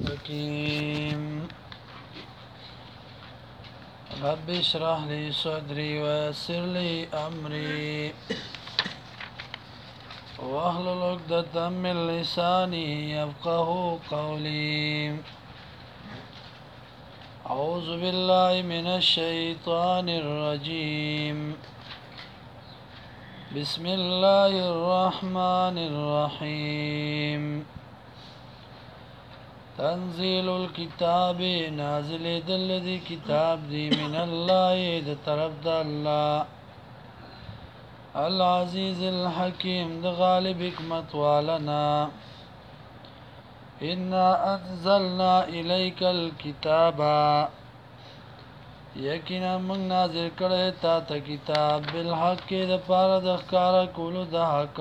الحكيم رب اشرح لي صدري ويسر لي أمري واحلل عقدة من لساني يفقه قولي أعوذ بالله من الشيطان الرجيم بسم الله الرحمن الرحيم تنزيل الكتاب نازل دل كتاب دي من الله ده طرف ده الله العزيز الحكيم ده غالب حكمت والنا إنا أنزلنا إليك الكتاب یقینا من نازل کړی تا ته کتاب بالحق د پاره د ښکارا کولو د حق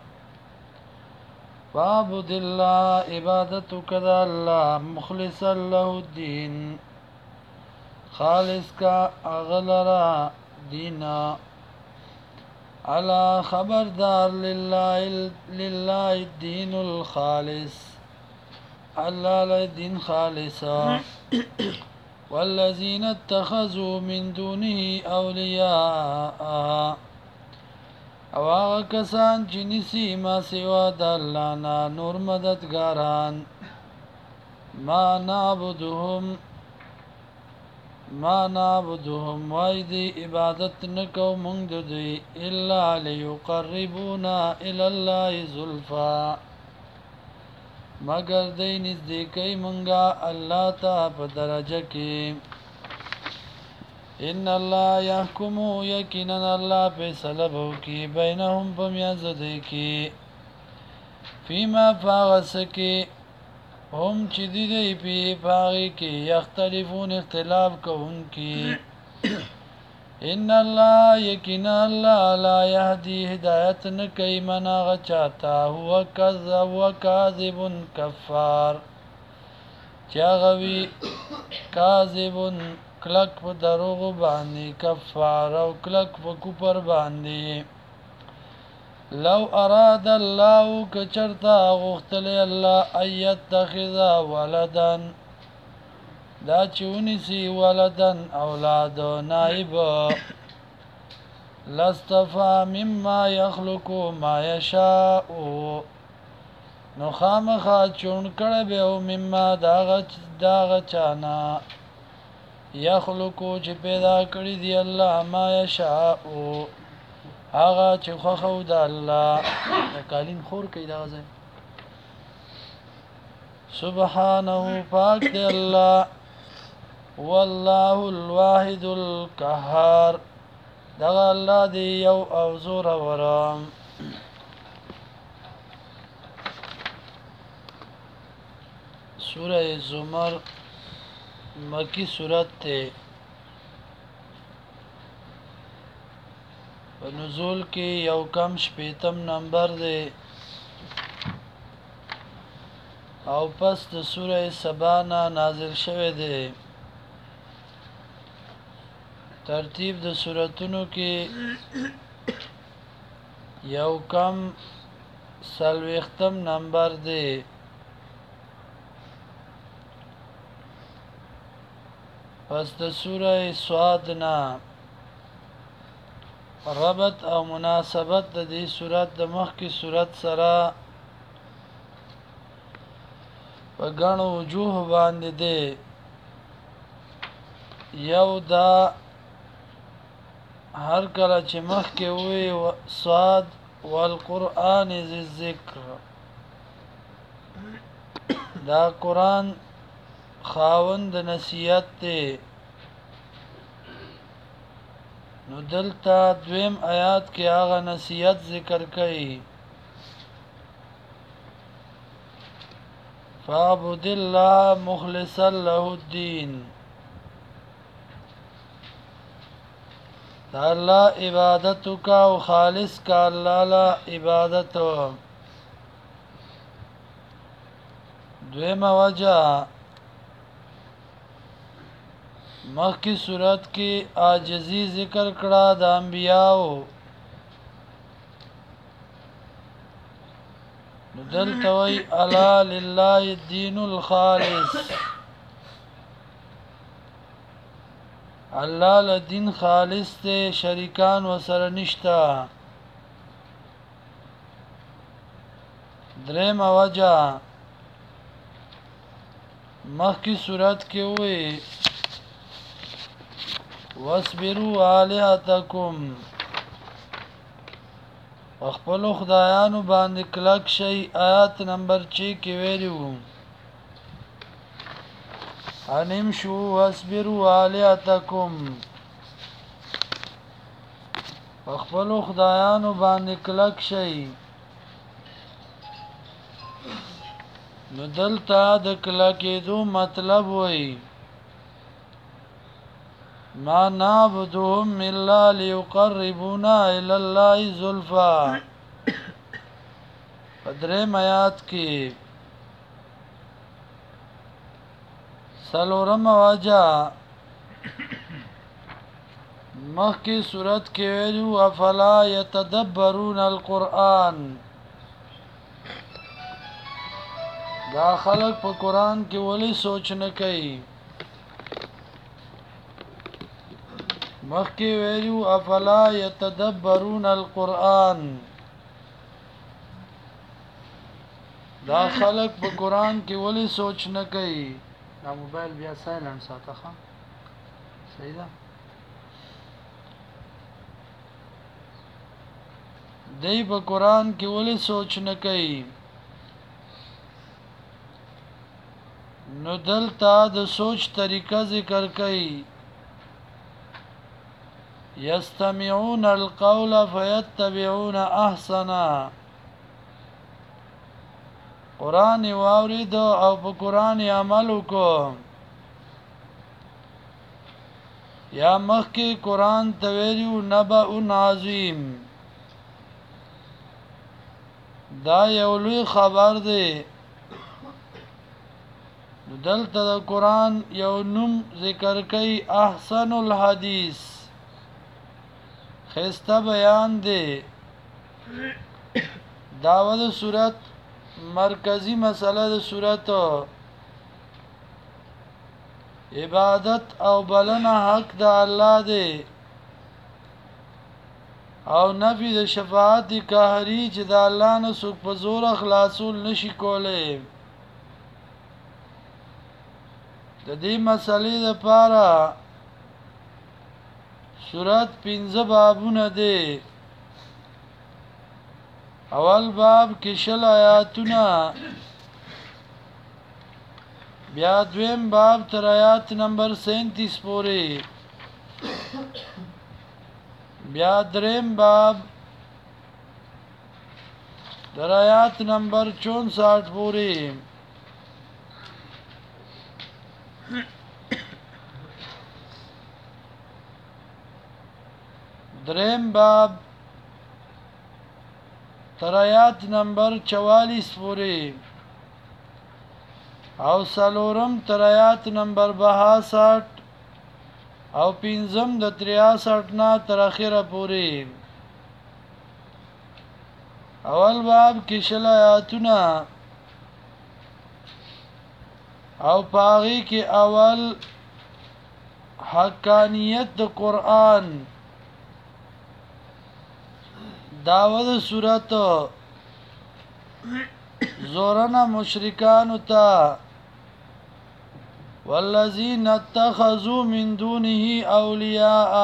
فاعبد الله عبادت کدا الله مخلصا له الدين خالص کا اغلرا دینا على خبردار لله الدين الخالص الله الدين خالصا والذين اتخذوا من دونه أولياء او هغه کسان چې نیسي ما سوا د الله نه نور مددګاران ما نعبدهم وای دی عبادت نکو مونږ د دوی الا ليقربونا الى الله زلفا مگر دی نزدیکی مونږه الله ته په درجه کې ان الله يحكم يقينا الله فیصله وکي بینهم بمیاز دی کی فيما فاغسکی هم چې دی په پاغي کې یختلفون اختلاف کوونکی ان الله يقينا الله لا يهدي هدايت نکي من غچاتا هو كاذب كفار چاغوي کاذب کلک په دروغ باندې کفار او کلک په کوپر باندې لو اراد الله کچرتا غختل الله ايتخذ ولدا دا چونی سی ولدن اولاد نائب لاستفا مما يخلق ما يشاء نو خامخا چون کړه به مما داغ چانا يخلق چې پیدا کړی دی الله ما يشاء هغه چې خو د الله کالین خور کوي دا ځای سبحانه پاک دی الله والله الواحد القهار دغه الله دی یو او زور ورام سوره زمر مکی سورت ته په نزول کې یو کم شپیتم نمبر دی او پس د سوره سبا نه نازل شوه دی ترتیب د سوراتونو کې یو کم سلوختم نمبر دی پس د سوره صاد نه ربط او مناسبت د دې سورات د مخکې سورات سره په غاڼو وجوه باندې دی یو دا هر کله چې مخکې وي صاد والقرآن ذی الذکر دا قرآن خاوند نصیحت دی نو دلته دویم آیات کې هغه نصیحت ذکر کړي فاعبد الله مخلصا له الدين دا الله عبادت کا او خالص کا الله لا عبادت دویمه وجه مخکی صورت کې عاجزی ذکر کړه د انبیاو نو دلته وی الا لله الدین الخالص، الله لدین خالص ته شریکان وسره نشتا. دریم وجه مخی صورت کې وی واسبروا آلهتکم، خپل خدایانو باندې کلک شي. آیات نمبر 6 کې ویلو انمشو واسبروا آلهتکم، خپل خدایانو باندې کلک شي. نو دلته د کلکېدو مطلب وی ما نعبدهم الا ليقربونا الى الله زلفا. پدریم آیات کې سلورم واجه مخی صورت کې ویلو افلا يتدبرون القرآن، دا خلق په قرآن کې ولی سوچ نه کوي. مخی ویلو افلا يتدبرون القرآن، دا خلق په قرآن کې ولی سوچ نه کوي. دا موبایل بیا سایلنٹ ساته ښه صحیح ده. دی په قرآن کې ولی سوچ نه کوي. نو دلته د سوچ طریقه ذکر کوي یستمعون القول فیتبعون احسنا. قرآن واورید او په قرآن عمل وکړو. یا مخکې قرآن ته ویلو نبأ عظیم، دا یو لوی خبر دی. دلته د قرآن یو نوم ذکر کوي احسن الحدیث، خسته بیان دی. داوود صورت مرکزی مسئله د صورت عبادت او بلنه حق د الله دی، او نفی د شفاعت قهری چې د الله نه څوک په زور خلاصول نشي کولی. د دې مسلې لپاره سورت 15 بابونه دي. اول باب کې 60 آیاتونه، بیا دویم باب تر آیات نمبر 37 پورې، بیا دریم باب در آیات نمبر 64 پورې، دریم باب تر آیات نمبر 44 پورې، او سلورم تر آیات نمبر 62 او پنځم د 63 نه تر اخره پورې. اول باب کې 60 آیاتونه او پاغي کې اول حقانیت د قرآن، داود صورت زورنا مشرکانو تا والذین اتخذوا من دونه اولیاء،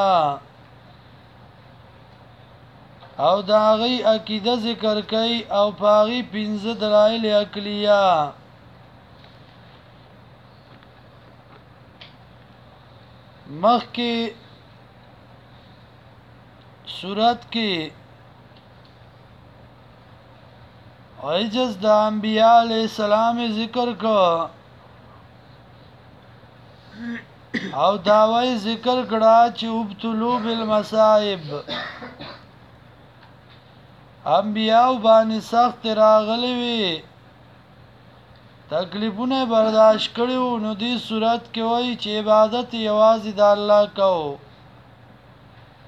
او داغی عقیده ذکر کئی او پاغی 15 دلائل عقلیه. مخ کی صورت کی عجز د انبیاء علیہ السلام ذکر کو او داوی ذکر کړه چې ابتلوا بالمصائب، انبیاء باندې سخت راغلي وي، تکلیفونه برداشت کړو. نو دې صورت کې وایي چې عبادت یوازې د الله کو.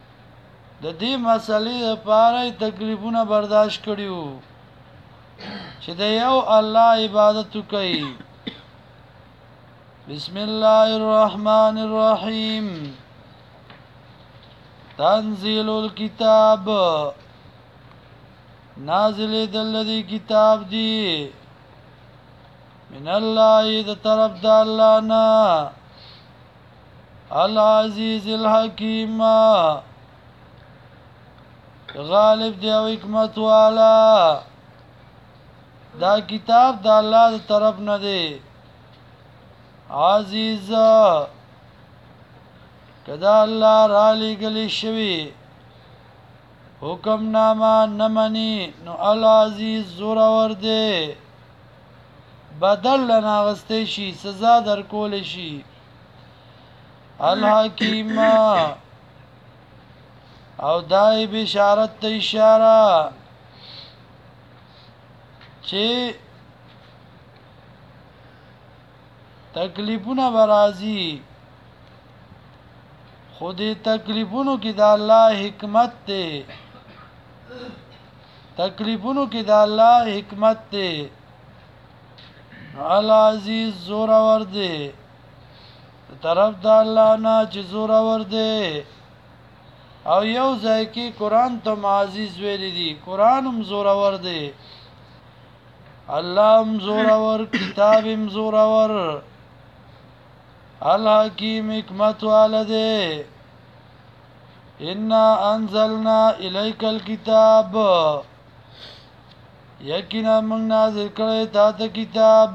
د دې مسلې لپاره تکلیفونه برداشت کړو. چې د یو الله عبادت کوي. بسم الله الرحمن الرحیم. تنزيل الكتاب نازل دلذي کتاب دی من الله د طرف د الله نا العزیز الحکیم غالب دی او حکمت والا. دا کتاب د الله د طرف نه دی. عزیز کدا الله را لګلی شوی حکم نامه نمانی نو العزیز زورور دی بدل لناغسته شي سزا در کول شي. الحکیم او دای بشارت ته اشاره چې تکلیفونه برازي خودی تکلیفونو کې د الله حکمت ته تکلیفونو کې د الله حکمت ته. العزیز زورور دی طرف د الله نه چې زورور دی. او یو ځای کې قران ته عزیز ویل دي قران هم زورور دی. الله هم زورور کتاب هم زورور الحکیم حکمت والده. انا انزلنا الیک الكتاب یقینا موږ نازل کړی تا ته کتاب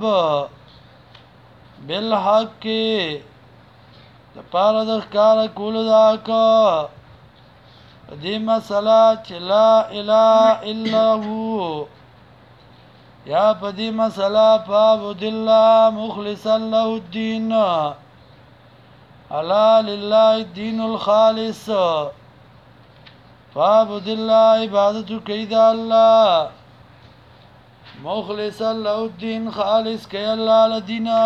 بالحق د پاره د ښکار کولو دا کا دې مسله چې لا اله الا هو یا پدې مسله فعبد الله مخلصا له الدين الا لله الدين الخالص. فعبد الله عبادت کوي د الله مخلصا له الدين خالص کوي الله لدینا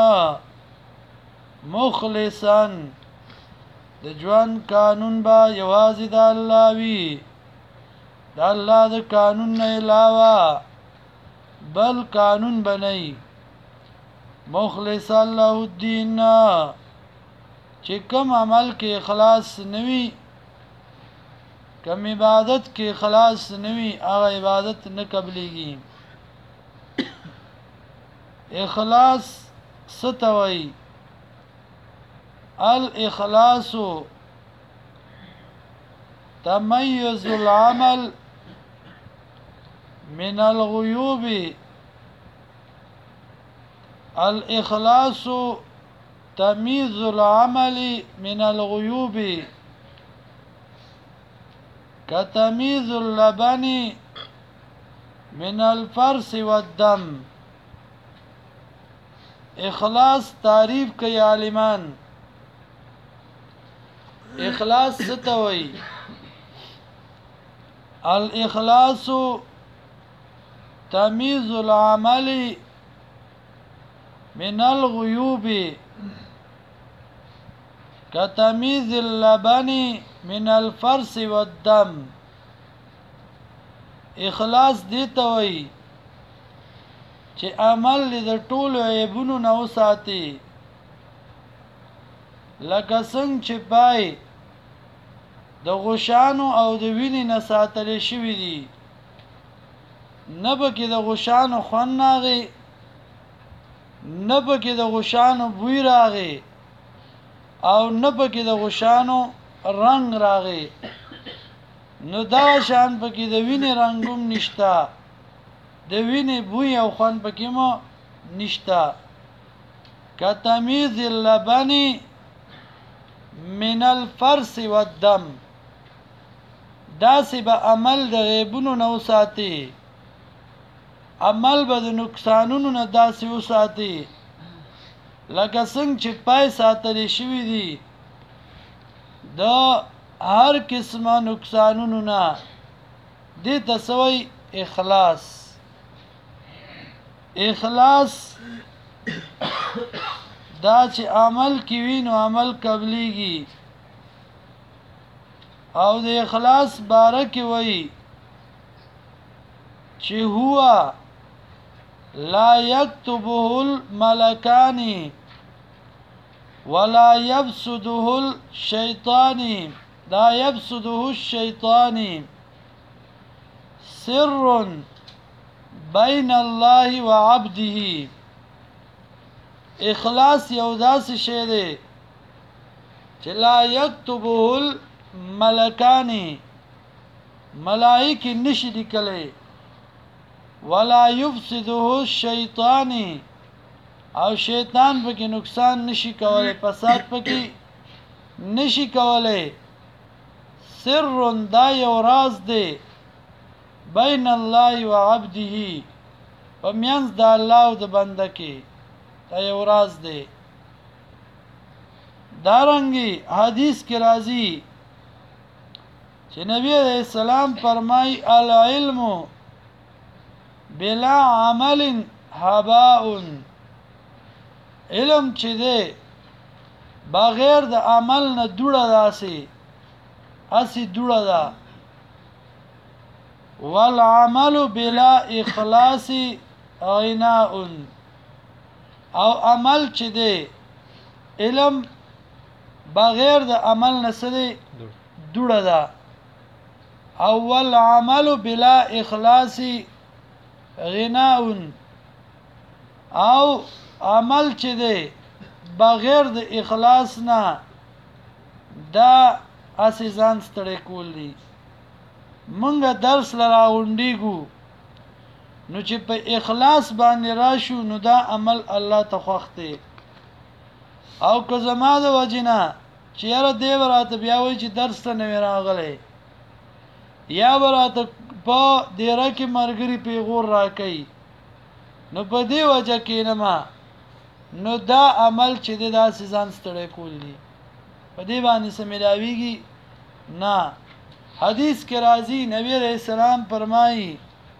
مخلصا د ژوند قانون با یوازې د الله وی د الله د قانون نه علاوه بل قانون بنئ. مخلصا له الدين چې کوم عمل کې اخلاص نوي کوم عبادت کې اخلاص نوي هغه عبادت نه قبليږي. اخلاص ستوي الاخلاص تميز العمل من الغيوب. الاخلاص تمييز العمل من الغيوب كتمييز اللبن من الفرس والدم. اخلاص تعریف کوي عالمان. اخلاص ستوي الاخلاص تمييز العمل من الغيوب كتمييز اللبن من الفرس والدم. اخلاص دی ته وای چې عمل د ټولو عیبونو نه وساتي لکه څنګه چې پای د غشانو او د وینې نه ساتل شوی دي. نه پکې د غشانو خوند راغی نه پکې د غشانو بوی راغی او نه پکې د غشانو رنگ راغی. نو دا شان پکې د وینې رنگوم نشتا د وینې بوی او خوند پکې مو نشتا. کتمیز اللبن من الفرس والدم داسې به عمل د غیبونو نه وساتي عمل به د نقصانونو نه داسې وساتي لکه څنګه چې پای ساتل شوی دي د هر قسمه نقصانونو نه. دې ته سوی اخلاص. اخلاص دا چې عمل کوي نو عمل قبليږي. او د اخلاص باره کې وایي چې هو لا يكتبه الملكان ولا يبسده الشيطان لا يبسده الشيطان سر بين الله وعبده. اخلاص یو داسې شی دی چې لا یكتبه الملکان ملائکه نشي لیکلی، ولا يفسده الشیطان او شیطان پکې نقصان نشي کولای، فساد پکې نشي کولای. سر دا یو راز دی بین الله و عبده، په میانځ د الله او د بنده کې دا یو راز دی. دارنګي حدیث کې راځي چې نبی علیہ السلام فرمای العلم بلا عمل هباء، علم چې دی بغیر د عمل نه دوړه داسي اسی دوړه ده. والعمل بلا اخلاص غناء، او عمل چې دی علم بغیر د عمل نه سره دوړه ده. اول عمل بلا اخلاص غناء، او عمل چې دی بغیر د اخلاص نه دا اسی ځان ستړی کول دي. مونږه درس لراوندېګو نو چې په اخلاص باندې راشو نو دا عمل الله ته خوښ دی. او که زما د وجنه چې یاره دی براته بیا وایي چې درس ته نه راغلی، یا براته په دیره کې مرګري پیغور راکوي، نو په دې وجه کې نه ما نو دا عمل چې دی داسې ځان ستړی کول دي، په دې باندې څه ملاویږي نه. حدیث کې راځي نبی علیہ السلام فرمایي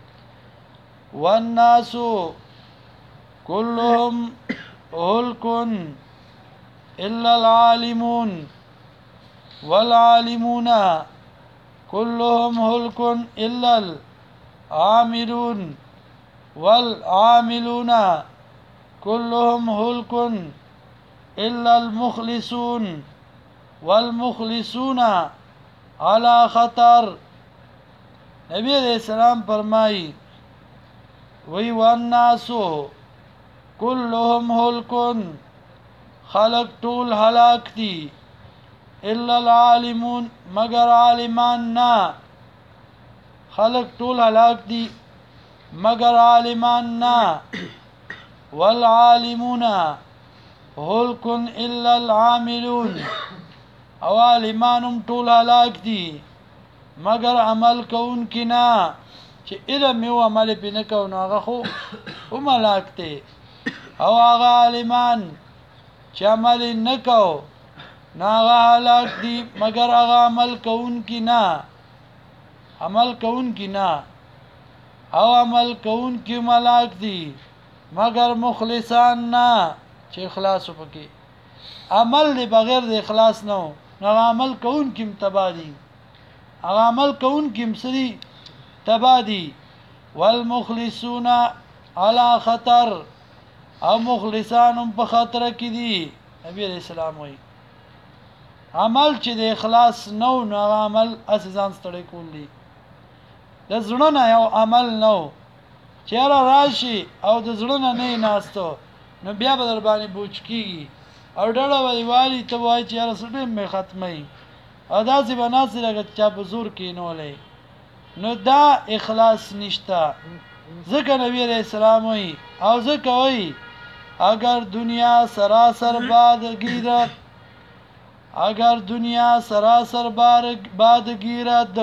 والناس كلهم هلك الا العالمون والعالمون كلهم هلك الا العاملون والعاملون كلهم هلك الا المخلصون والمخلصون على خطر. نبی علیہ السلام فرمائی وی والناس كلهم هلك، خلق طول هلاک دی، الا العالمون مگر عالمان نا، خلق طول هلاک دی مگر عالمان نا. والعالمون هلك الا العاملون، او عالمانم ټول هلاک دي مگر عمل کون کنا، چې علم یو عمل پې نه کو نو هغه خو هم هلاک دی. او هغه عالمان چې عمل نه کو نو هغه هلاک دي مگر هغه عمل کون کنا، عمل کون کنا او عمل کون کی هلاک دي مگر مخلصان نه چې اخلاص وکړي. عمل دی بغیر د اخلاص نه هغه عمل کون کیم تبادی، هغه عمل کون کیم سری تبادی. والمخلصون على خطر، او مخلصان په خطر کې دي. نبی علیہ السلام وایي عمل چې د اخلاص نو هغه عمل اساساً ستړی کول دي. د زړه نه یو عمل نو چیرې راشي او د زړه نه ناستو نو بیا به در باندې بوج کیږي او ډډه به والی ته وایي چې یاره څه ټیم مې ختموي او داسې به ناستې لکه چا په زور کېنولی، نو دا اخلاص نشته. ځکه نبی علیہ السلام وایي او ځکه وایي اگر دنیا سراسر باد گیرد، اگر دنیا سراسر باد گیرد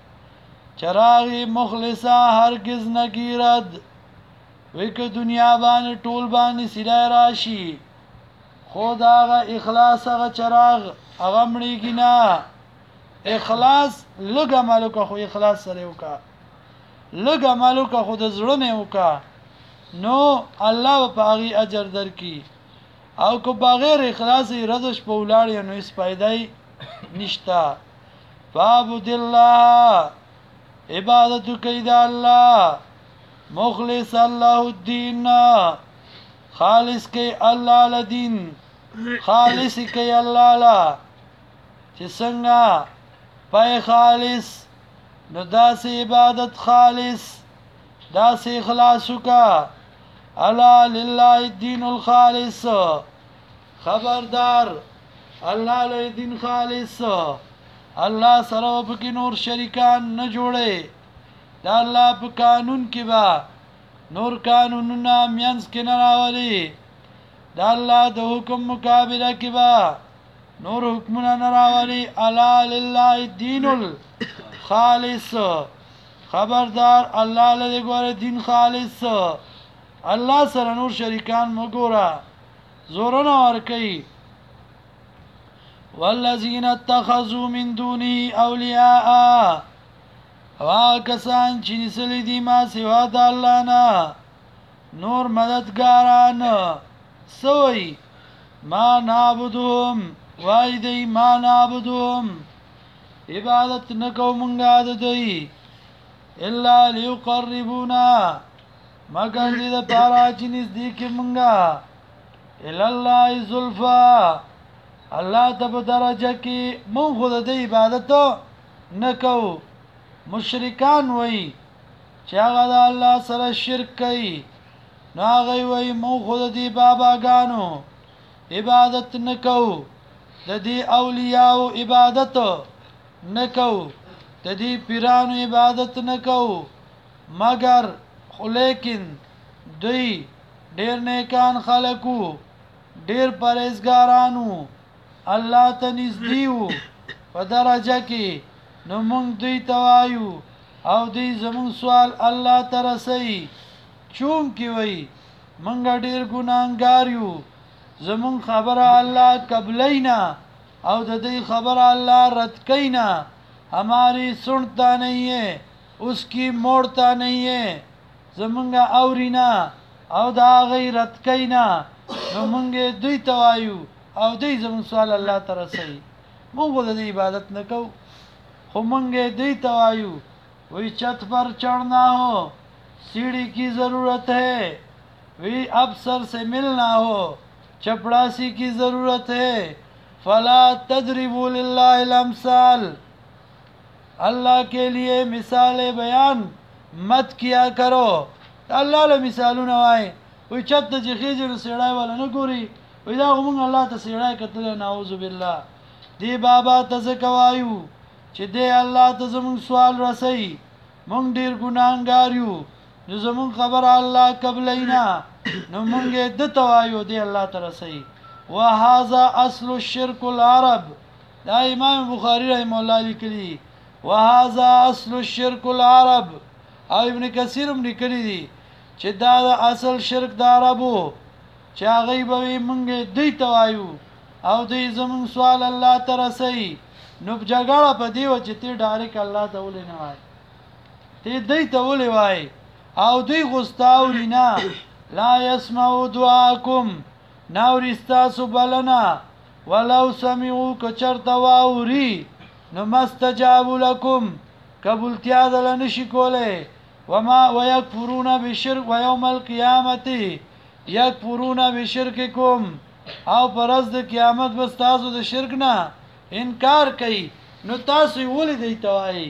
چراغ مخلصا هرگز نگیرد. وی که دنیا باندې ټول باندې سیلای راشي خود هغه اخلاص هغه چراغ هغه مړیږي نه. اخلاص لږ عمل وکړه خو اخلاص سره وکړه، لږ عمل وکړه خو د زړه نه وکړه نو الله په هغې اجر درکړي. او که بغیر اخلاص یې ردش په ولاړ نو هېڅ فایده نشته. فعبد الله، عبادت کوي د الله مخلص الله الدین خالص کی الله لدین خالص کی الله لا چې څنګه پای خالص نو داسې عبادت خالص داسې اخلاص وکا الا لله الدین الخالص خبردار الله له دین خالص الله سره پکې نور شریکان نه جوړي دا الله په قانون کې با نور قانونونه مینس کې نه راولي دا الله د حکم مقابله کې با نور حکمونه نه راولي الا لله الدین الخالص خبردار الله له ګوره دین خالص الله سره نور شریکان مګورا زورونه ور کوي والذین اتخذوا من دونه اولیاء واکسان چې نسلی دي ما سوا د الله نه نور مددګاران سوی ما نعبدهم وای دی ما نعبدهم عبادت نکو منگا دی الا لیقربونا مگر دی دا پارا چی نزدیک منگا الاللہ زلفا اللہ تب درجہ کی من خود دی عبادت نکو مشرکان وی چاگا دا اللہ سر شرک کئی ناغی وی من خود دی بابا گانو عبادت نکو د دې اولیاء عبادت نکو د دې پیرانو عبادت نکو مگر خو لیکن دوی ډیر نیکان خلقو ډیر پرهیزګارانو الله ته نږدې وو په درجه کې نو موږ دوی ته وایو او دوی زموږ سوال الله ته رسوي چونکې وایي موږ ډیر ګناهګار یو زمون خبر الله قبلینا او د دې خبر الله رد کینا ہماری سنتا نہیں ہے اس کی موڑتا نہیں ہے زمونگا اورینا او دا غیرت کینا نو مونگے دوی توایو او دوی زمون سوال الله ترسي مونږ د عبادت نکو خو مونږ دوی توایو وہی چھت پر چڑھنا ہو سیڑھی کی ضرورت ہے وہی افسر سے ملنا ہو چپڑاسی کی ضرورت ہے فلا تضربوا للہ الامثال اللہ کے لیے مثال بیان مت کیا کرو اللہ له مثالونه وای وي چت چې خېجر سړای ولا نه ګوري وي دا موږ الله ته سړای کتل نعوذ بالله دی بابا ته زکوایو چې دی الله ته زمون سوال رسي مونږ ډیر ګناهګار یو نو زمون خبر الله قبلینا نو مونږه د توایو دی الله ته رسي وهذا اصل الشرك العرب دا امام بخاری رحم الله لیکلی وهذا اصل الشرك العرب او ابن کثیر هم لیکلی دی چې دا اصل شرک د عربو چې هغه به مونږ دی توایو او دی زمون سوال الله ته رسي نو جګړه په دیو چې تی ډایرک الله ته ولې نه وای تی دی ته ولې وای او دی غستاورینا لا يسمعوا دعاءكم ناورستاسو بلنا ولو سمعوا کچرتا واوري نو مستجابوا لكم قبولتیا دل نشي کوله وما ويكفرون بالشرك ويوم القيامه يكفرون بشرككم او پرز د قیامت بس تاسو د شرک نه انکار کوي نو تاسو ولې دی توای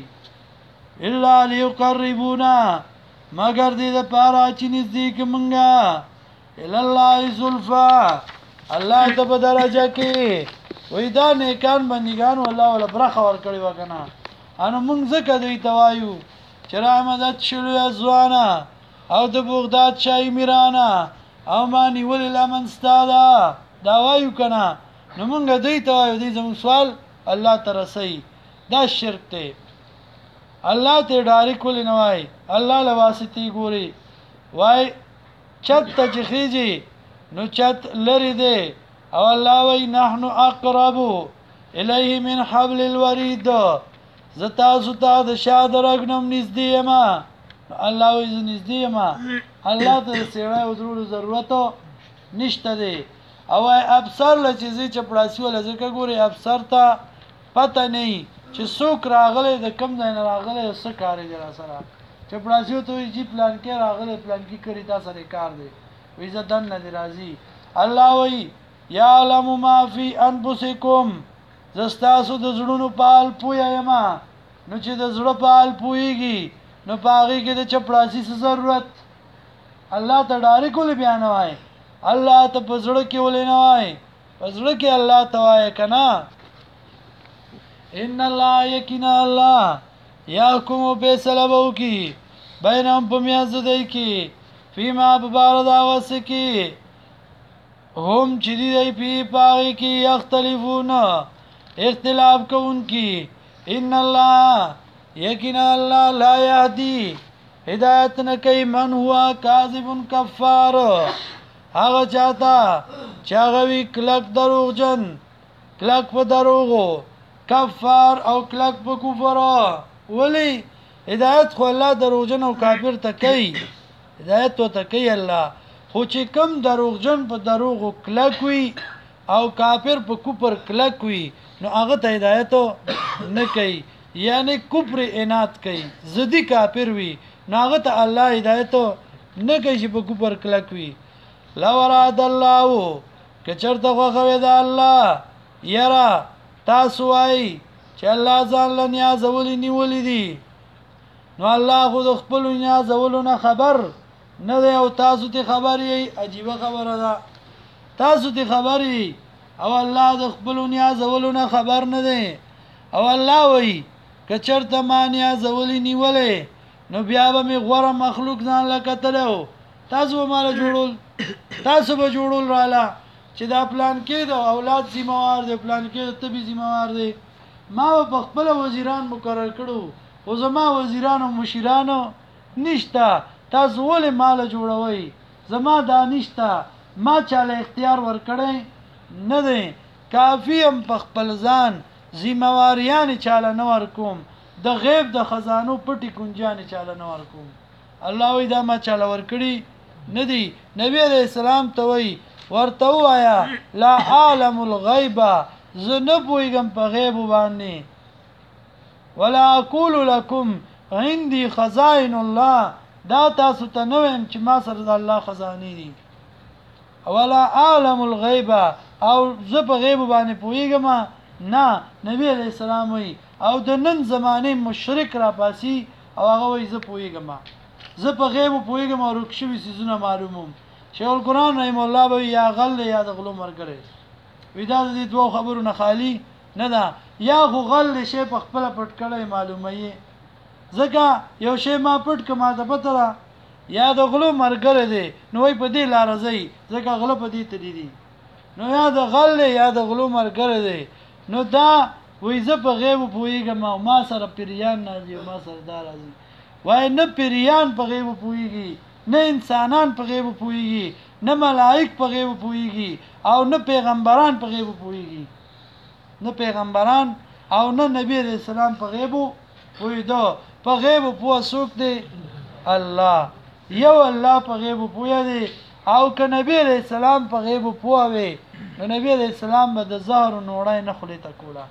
الا ليقربونا مگر دې د پاره چې نزدیک مونږه ال الله زلفا الله ته په درجه کې وې دا نیکان بندگان والله ولا برخه ور کړی وکنه انو مونږ زکه دی توایو چې رحمت شلو ځوانا او د بغداد شای میرانا او مانی ولې لمن ستادا دا وایو کنه نو مونږ دی توایو دی زموږ سوال الله ترسي دا شرک ته الله ته ډایرک ولې نه وای الله لواسطي ګوري وای چت تجخیجی نو چت لری دی او الله وای نحنو اقرب الیه من حبل الورید زتا زتا د شادرغنم نږدې ما الله وای نږدې ما الله ته سیړای او ضرورت ضرورت نشته دی او ابصر لچې چپړاسی ول ځکه ګوري ابصر ته پته نه چې څوک راغله د کم ځای نه راغله څه کاری دی سره چپړاسیو ته وی جی پلان کې راغله پلان کې کړی تاسو سره کار دی وی زدن نه راضي الله وی یعلم ما فی انفسکم زستاسو د زړونو پال پویما نو چې د زړه پال پویږي نو پاغي کې د چپړاسی ضرورت الله ته ډاری کول بیان وای الله ته پزړه کې ولې نه وای پزړه کې الله ته وای کنا ان الله یقینا الله یحکم بسلبو کی بینهم پمیاز دای کی فيما ببارد واسکی هم چې دی په پاغي کې اختلافون اختلاف کوونکی ان الله یقینا الله لا يهدي هدایت نه کوي من هو کاذب کفار هغه چاته چاغوي کلک دروغجن کلک په دروغو کفار او کلک په کفر ولی هدایت خو الله دروغجن او کافر ته کوي هدایت ته کوي الله خو چې کم دروغجن په دروغو کلک وي او کافر په کفر کلک وي نو هغه ته هدایت نه کوي یعنی کفر انات کوي زدي کافر وي نو هغه ته الله هدایت نه کوي چې په کفر کلک وي لو اراد الله کچرته خوښوي د الله یرا تاسو وايي چې الله ځان له نیازولې نیولې دي نو الله خو د خپل نیازولونه خبر نه دی او تاسو ته خبر یې عجیب خبره ده تاسو ته خبر یې او الله د خپل نیازولونه خبر نه دی او الله وایي کچرته ما نیازولې نیولې نو بیا به می غوړه مخلوق ځان لکتلو تاسو مال جوړول تاسو به جوړول رااله چې دا پلان کې د اولاد ذمہوار دی پلان کې د طبي ذمہوار دی ما په خپل وزیران مقرر کړو او زما وزیران او مشیرانو نشتا تاسو ولې مال جوړوي زما دا نشتا ما چاله اختیار ورکړی نه دی کافی هم په خپل ځان ذمہواریان چاله نه ورکوم د غیب د خزانو پټي کنجان چاله نه ورکوم الله وی دا ما چاله ورکړي ندی نبی علیہ السلام ته وی ورته وایا لا عالم الغیب زه نه پوهیږم په غیب باندې ولا اقول لكم عندي خزائن الله دا تاسو ته نو يم چې ما سره د الله خزانه دي ولا عالم الغیب او زه په غیب باندې پوهیږم نه نبی علیہ السلام وی او د نن زمانه مشرک را پاسي او هغه وی زه پوهیږم زه په غیب پوهیږم او رکشوي سيزونه معلوموم شیخ القرآن رحم الله به یا غل یا د غلو مرګره ودا دې دوه خبرو نه خالی نه ده یا خو غل شی په خپل پټ کړی معلومه یې ځکه یو شی ما پټ کما د پته یا د غلو مرګره دی نو وي په دې لار ځي ځکه غلو په دې تدې دي نو یا د غل یا د غلو مرګره دی نو دا وې زه په غیب پوهیږم او ما سره پیریان نه دي ما سره دار راځي وای نه پیریان په غیب پوهیږي نه انسانان په غیب پوهیږي نه ملائک په غیب پوهیږي او نه پیغمبران په غیب پوهیږي نه پیغمبران او نه نبی رسول الله په غیب پوهیدو په غیب پوه څوک دی الله یو الله په غیب پوهه دی او که نبی رسول الله په غیب پوه وي نو نبی رسول الله به د زهر نوړای نه خلی تا کولا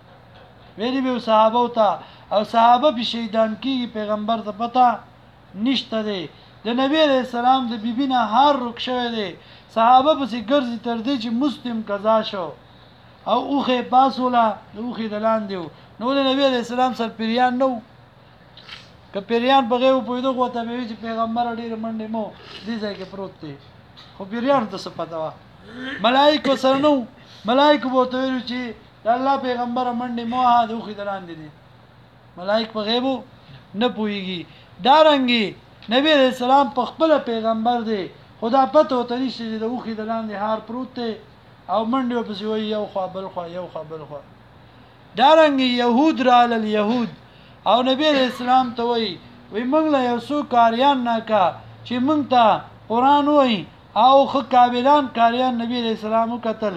ویلی به صحابه ته او صحابه به شهیدان کی پیغمبر ته پتا نشته دی د نبی علیہ السلام د بیبینه هر رک شوی دی صحابه پسې ګرځي تر دې چې مسلم قضا شو او اوخه پاسوله اوخه دلان دیو نو د نبی علیہ السلام سر پیریان نو که پیریان په غو پویدو غو ته وی چې پیغمبر ډیر منډه مو دې ځای کې پروت دی خو پیریان ته څه پتا وا ملائکه سره نو ملائکه بو ته ویل چې الله پیغمبر منډه مو ها د اوخه دلان دي ملائک په غیبو نه پويږي دارنګي نبی علیہ السلام په خپل پیغمبر دی خدا پته وته نشي د اوخې د لاندې هار پروت دی او منډه په سوی یو خو بل خو یو خو بل خو دارنګ يهود را ل يهود او نبی علیہ السلام ته وی موږ له یو څو کاریان نه کا چې موږ ته قران وای او خو کابلان کاریان نبی علیہ السلام قتل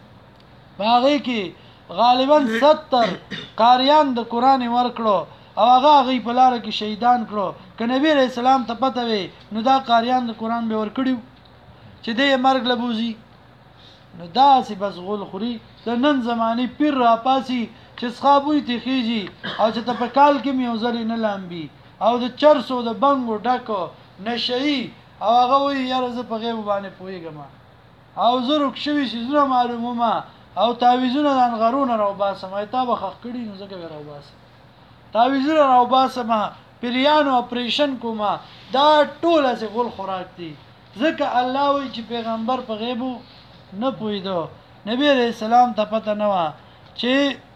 باغې کې غالبا 70 کاریان د قران ورکړو او هغه غي په لار کې شهیدان کړو ک نبی رسول الله ته پته وي نو دا قاریان د قران به ور کړیو چې دې مرګ لبوزي نو دا سی بس غول خوري د نن زماني پیر را پاسي چې صحابوي تخیږي او چې ته په کال کې میوزل نه لامبي او د چرسو د بنګو ډکو نشئی او هغه وی یاره زه په غیب باندې پوهیږم او زه رک شوي شیزونه معلومه او تعویذونه د انغرونه راو باسم ایتا به خخ کړي نو زګه راو باسم تعویذونه راو باسم پریانو اپریشن کوما دا ټول از غول خوراک دي ځکه الله وی چې پیغمبر په غیبو نه پویدو نبی علیہ السلام ته پته نه و چې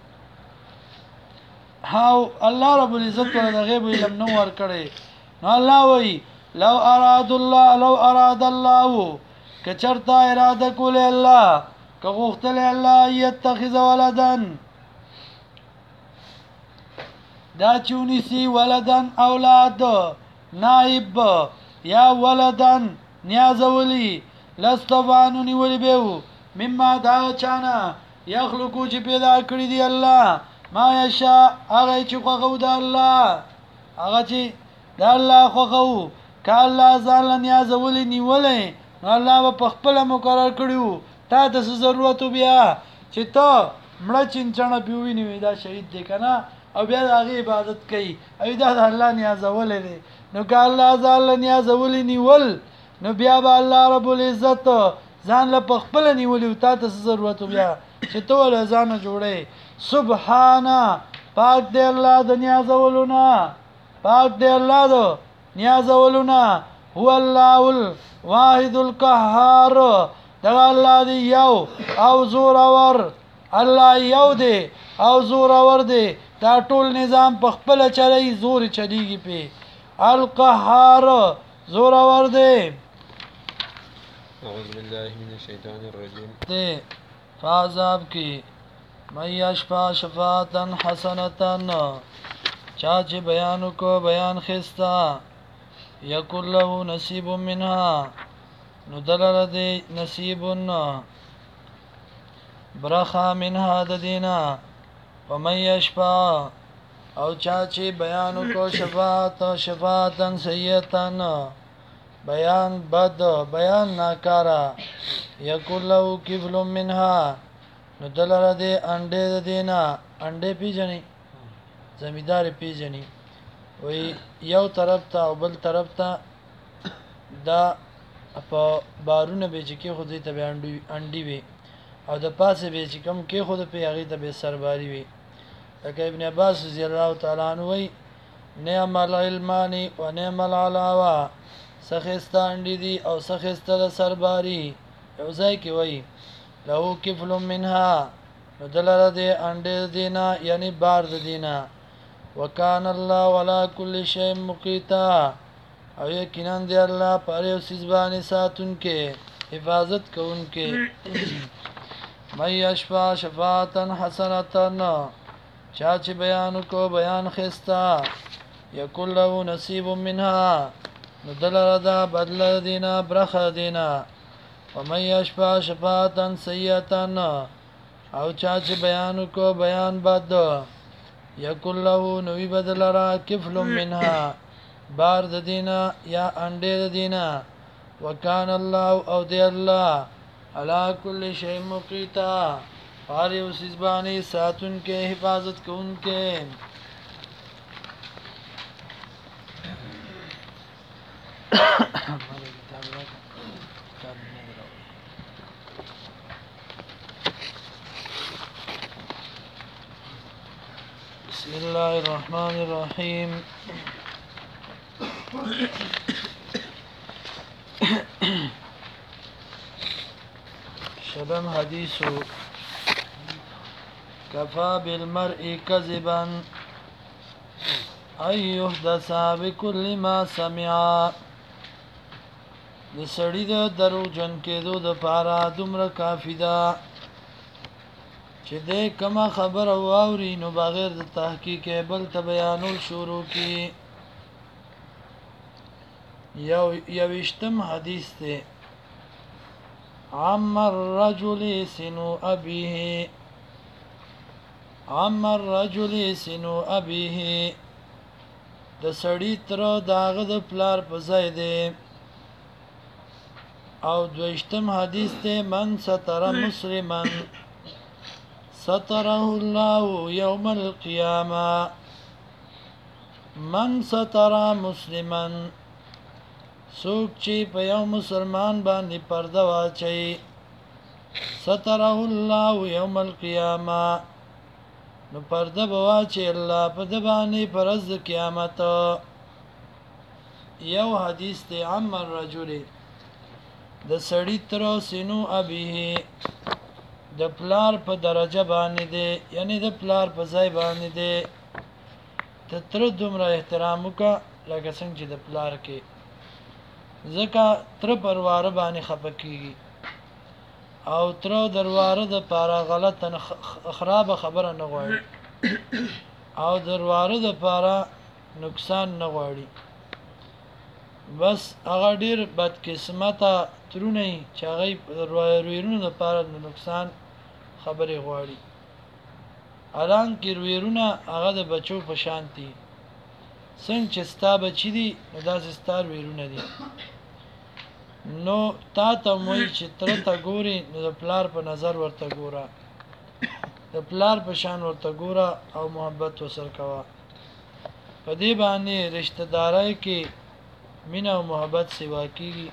هاو الله رب العزت ول د غیب علم نو ور کړي نو الله وی لو اراد الله کچرتا اراده کول الله که غختل الله یتخذ ولدن دا چونی سی ولدن اولاد نائب یا ولدن نیازولی لستفانو نیولی بیو مما دا چانا یخلقو چې پیدا کړی دی الله ما یشا هغه چې خوغو د الله هغه چې د الله خوغو ک الله ځان نیازولی نیولې نو الله په خپل مقرر کړیو تا د ضرورت بیا چې ته مړه چنچنه پیوي نیوي دا شهید دی کنه او بیا د هغه عبادت کوي او دا د الله نیازولې دی نو ک الله ځان نیازولی نیول نو بیا به الله رب العزت ځان له خپل نیولې تا ته ضرورت بیا چې ته ول ځان جوړې سبحانه پاک دی الله د نیازولونه پاک دی الله د نیازولونه هو الله الواحد القهار دا الله دی یو او زور اور الله یو دی او زور اور دی دا ټول نظام په خپل چلی زور چلیږي په القهار زور اور دی اعوذ بالله من الشیطان الرجیم دی فعذاب کی من یشفا شفاعتا حسنتا چاچه بیانو کو بیان خستا یکل له نصیب منها نو دلل دی نصیبن برخا منها د دینا ومن یشفا او چاچه بیانو کو شفاعتا سیئتا بیان بد بیان ناکارا یکل له کفل منها نو دلل دی انډه د دینا انډه پیجنی زمیدار پیجنی وی یو طرف ته او بل طرف ته دا په بارونه به چې کې خو دې ته انډي وي او د پاسه به چې کم کې خود په هغه ته به سرباري وي لکه ابن عباس رضی الله تعالی عنہ وی نعم العلمان و نعم العلاوه سخستا انډي دي او سخستا سرباري یو ځای کې وی له کفل منها ندلره دې انډي دینا یعنی بار د دینا وکان الله ولا کل شیء مقیتا او یقینا دی الله پر یو سیز باندې ساتون کې حفاظت کوون کې مَن یشفع شفاعتا حسنتا چا چې بیان کو بیان خستا یکل له نصیب منها ندلره دا بدل دینا برخه دینا ومن یشفع شفاعتا سیئتا او چا چې بیان کو بیان بد یکل له نوی بدل را کفل منها بار د دینا یا انډه د دینا وکان الله او دی الله علا کل شیء مقیتا هر یو سیز باندې ساتون کې حفاظت کوون کې بسم الله الرحمن الرحیم شبم حدیثو کفا بالمرء کذبا ان يحدث بكل ما سمع د سړی د درو جن کېدو د پاره دومره کافی ده چې دې کما خبر او اوري نو بغیر د تحقیق بل ته بیانول شروع کی یوشتم حدیث ته عمر الرجل سنو ابيه د سړی تر داغه د پلار په ځای دی او دوشتم حدیث ته من ستر مسلمان ستره الله يوم القيامه من ستر مسلمان سوک چې په یو مسلمان باندې پرده واچي ستره الله یوم القیامه نو پرده به واچي الله په د باندې پر ورځ د قیامت. یو حدیث دی عم الرجل د سړی تر سینو ابيه د پلار په درجه باندې دی یعنی د پلار په ځای باندې دی ته تر دومره احترام وکړه لکه څنګه چې د پلار کې ځکه تر پرواره باندې خفه کیږي او تر درواره د پاره غلطه خراب خبره نه غواړي او درواره د پاره نقصان نه غواړي بس هغه ډیر بد قسمته ترونه چې هغه رویرونو د پاره نقصان خبره غواړي الان کې رویرونه هغه د بچو په شانتي څنګه چې ستا بچی دي نو داسې ستا رویرونه دي نو تا ته موي چې تر ته ګوري نو د پلار په نظر ورته ګوره د پلار په شان ورته ګوره او محبت وسره کوه په دې باندې رشتہ دارای کې مینه او محبت سیوا کیږي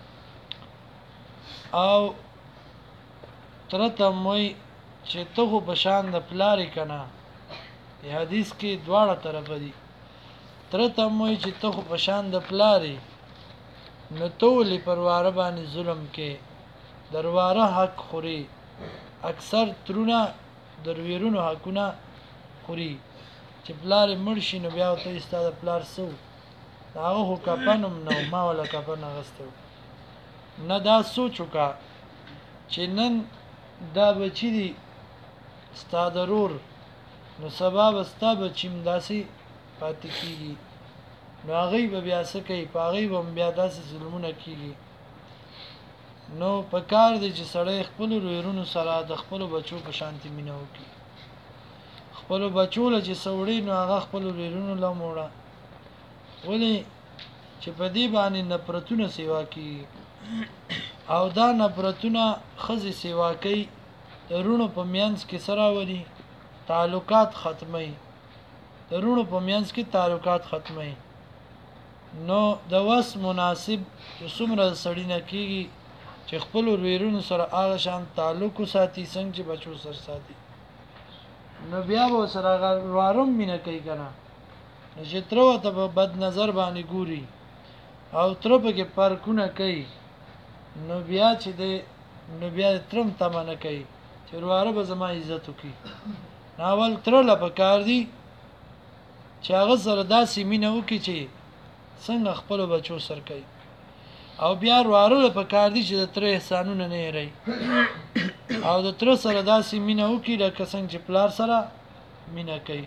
او تر ته موي چې ته خو په شان د پلاری کنه په حدیث کې دواړه طرف دي تر ته موي چې ته خو په شان د پلاری نو تولی پرواره باندې ظلم کې درواره حق خوري اکثر ترونه درویرونو حقونه خوري چې پلار مرشي نو بیا ته استاد پلار سو هغه هو کپنم نو ما ولا کپن غستو نه دا سوچوکا چې نن دا بچی دی ستا ضرور نو سبب ستا بچیم داسي پاتې کیږي نو هغه به بیا څه کوي پاغي به بیا داسې ظلمونه کیږي نو په کار دی چې سړی خپل رویرونو سره د خپل بچو په شانتي مینه وکړي خپل بچو له چې سوړي نو هغه خپل رویرونو له موړه ولی چې په دې باندې نفرتونه سیوا کوي او دا نفرتونه خزي سیوا کوي درونو په میانس کې سره ودی تعلقات ختمي درونو په میانس کې تعلقات ختمي نو د وس مناسب چې څومره سړی نه کیږي چې خپل ورونو سره هغه شان تعلق ساتي څنګه چې بچو سره ساتي نو بیا به سره وارم مینه کوي کنه چې تر ته په بد نظر باندې ګوري او تر په کې پارکونه کوي نو بیا چې د نو بیا ترم تمنه کوي چې ورواره به زما عزت وکي ناول تر لا پکار دي چې هغه سره داسې مینه وکي چې څنګه خپل بچو سر کوي او بیا ورواره پکار دي چې د تر احسانونه نه لري او د تر سره داسې مینه وکي لکه څنګه چې پلار سره مینه کوي.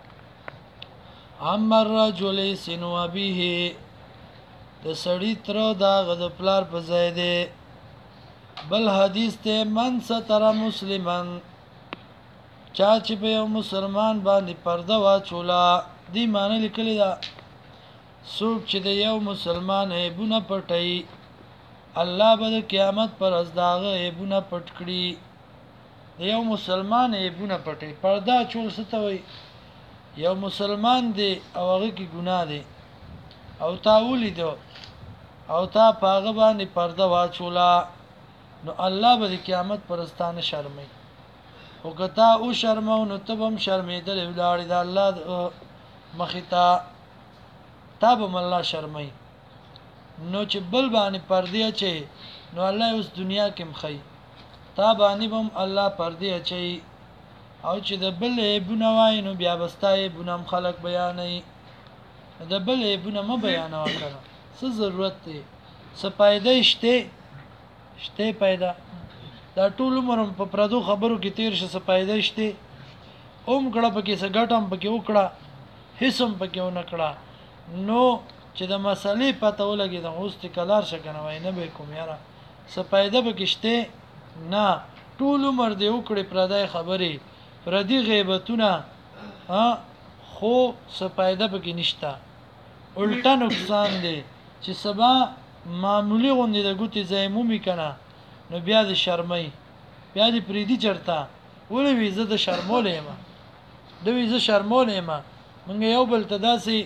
امر رجل سنو ابيه د سړی تر دا غد پلار په ځای دی. بل حدیث ته من ستر مسلمان چا چې په یو مسلمان باندې پرده واچولا دی معنی لیکلی دا څوک چې د یو مسلمان عیبونه پټي الله به د قیامت پر ورځ داغه عیبونه پټ کړي. د یو مسلمان عیبونه پټي پرده چول څه وي یو مسلمان دی او هغه کې ګناه دی او تا ولیدو او تا پاغه باندې پرده واچولا نو الله به د قیامت پرستانه شرمي او کتا او شرمو نو تبم شرمېدل ولاړې د الله مخیتا تابم الله شرمي نو چې بل باندې پردې چي نو الله اوس دنیا کې مخې تا باندې بم الله پردې چي او چې د بل بونه وای نو بیا بستای بونم خلق بیانې د بل بونه م بیان وکړه څه ضرورت دی څه پیدا شته پیدا دا ټول عمرم په پردو خبرو کې تیر شه څه پیدا شته اوم کړه پکې څه ګټم پکې وکړه هیڅم پکې ونه کړه نو چې د مسلې پته ولګي د اوست کلار شکنه وای نه به کوم یاره څه پیدا پکې شته نه ټول عمر دی وکړي پردای خبرې پردي غیبتونه خو څه پیدا پکې نشته الټا نقصان دی چې سبا معمولی غوندې د ګوتې زایمومي کنه نو بیا د شرمۍ بیا د پریدي چرته ولې وی زه د شرمولې ما د وی زه شرمولې ما مونږ یو بل ته داسې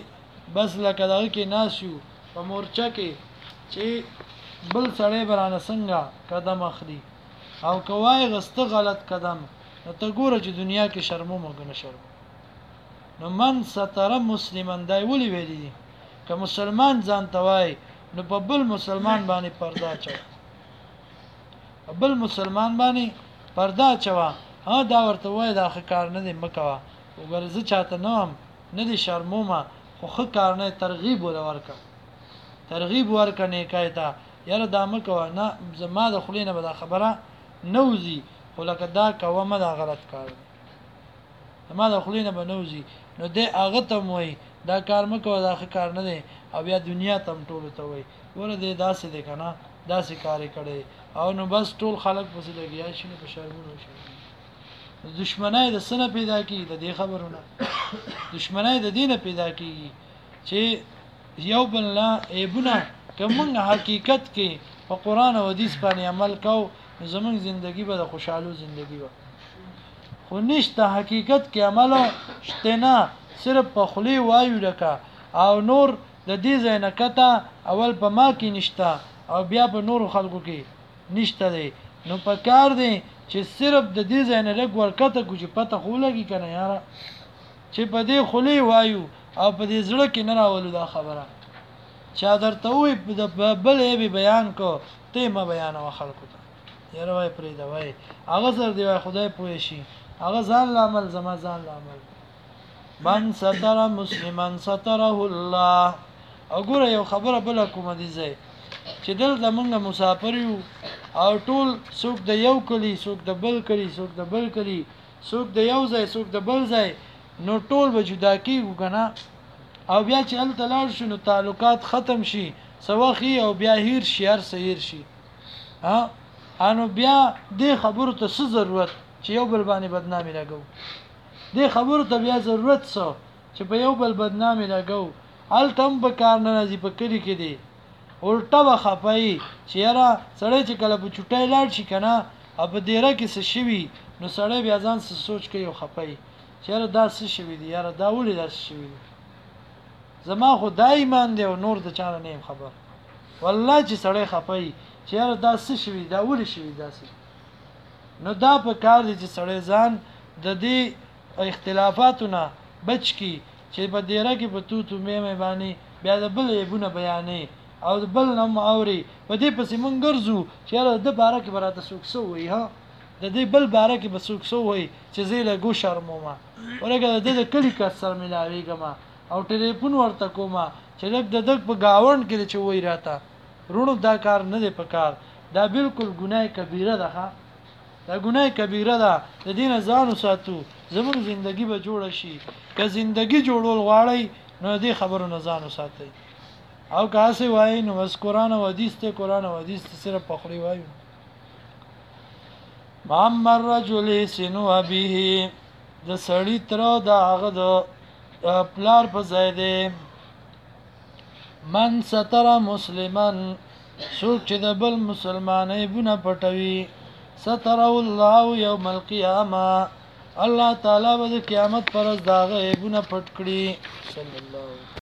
بس لکه دغه کې ناس یو په مورچه کې چې بل سړی برانه څنګه قدم اخلي او کوای غسته غلط قدم نو ته ګوره چې دنیا کې شرمو مګنه شرم نو من ستر مسلمان دای ولي ویلي دي که مسلمان ځان توای نو په بل مسلمان باندې پردا چا بل مسلمان باندې پردا چوا ها دا ورته وای دا ښه کار نه دی مکوا وګرځه چاته نوم نه دي شرمومه خو ښه کار نه ترغیب ولا ورکا ترغیب ورکا نه کایتا یاره دا مکوا نه زما د خلینه به دا خبره نوزي خو لکه دا کومه دا غلط کار دی زما د خلینه به نوزي نو دې هغه ته وای دا کار مکوا دا ښه کار نه دی او بیا دنیا تم ټول ته وای ور دې داسې دی کنه داسې کاری کړي او نو بس ټول خلک پسې لګیا شي په شرمونو شي دشمنای د سنه پیدا کی د دې خبرونه دشمنای د دینه پیدا کی چې یو بل لا ایبونه کوم حقیقت کې په قران او حدیث باندې عمل کو زمون زندگی به د خوشاله زندگی و خو نشته حقیقت کې عمل شته نه صرف په خلی وایو لکه او نور د دې زینه کته اول په ما کې نشته او بیا په نور خلکو کې نشته دی نو په کار دی چې صرف د دې زینه لګ ورکته کو چې پته خو لګي کنه یاره چې په دې خلی وایو او په دې زړه کې نه راولو دا خبره چا درته وي د بل به بیان کو ته ما بیان او خلکو ته یاره وای پرې دا وای هغه سر دی وای خدای پوي شي هغه ځان عمل زما ځان عمل من ستر مسلمان ستره الله وګوره یو خبره بل کوم دي زې چې دل زمونږ مسافر یو او ټول څوک د یو کلی څوک د بل کلی څوک د بل کلی څوک د یو ځای څوک د بل ځای نو ټول به جدا کیږو کنه او بیا چې ال تلاړ شنو تعلقات ختم شي سواخي او بیا هیر شي هر سیر شي ها انو بیا دې خبرو ته څه ضرورت چې یو بل باندې بدنامي لګو دې خبرو ته بیا ضرورت څه چې په یو بل بدنامي لګو ال تم په کار نه نزي په کلی کې دی الټا وخپای چې یاره سړی چې کله په چټای لاړ شي کنه اب دیره کې څه شوي نو سړی بیا ځان څه سوچ کوي او خپای چې یاره دا څه شوي دی یاره دا ولې دا څه شوي زما خو دا ایمان دی او نور د چانه نه خبر والله چې سړی خپای چې یاره دا څه شوي دا ولې شوي دا څه نو دا په کار دی چې سړی ځان د دې اختلافاتونه بچ کی چې په دیره کې په تو مې باندې بیا د بل یبونه بیانې او د بل نوم اوري په دې پسې مونږ ګرځو چې د باره کې براته سوکسو وي ها د دې بل باره کې به سوکسو وي چې زه له ګو شرمومه ورګه د کلی کا سر ملاويګم او ټلیفون ورته کومه چې لګ د دک په گاوند کې چې وای راته رونو دا کار نه دی په کار دا بالکل ګناه کبیره ده دا ګناه کبیره ده د دین ځانو ساتو زموږ ژوندۍ به جوړ شي که ژوندۍ جوړول غواړي نو دې خبرو نه ځانو ساتي او کاسه وای نو بس قران او حدیث ته قران او حدیث ته صرف پخړی وایو محمد رجل سنو ابيه د سړی تر دا هغه د پلار په ځای دی من ستر مسلمان څوک چې د بل مسلمانې بونه پټوي ستر الله یوم القیامه الله تعالی به د قیامت پر ورځ داغه بونه پټ کړي صلی الله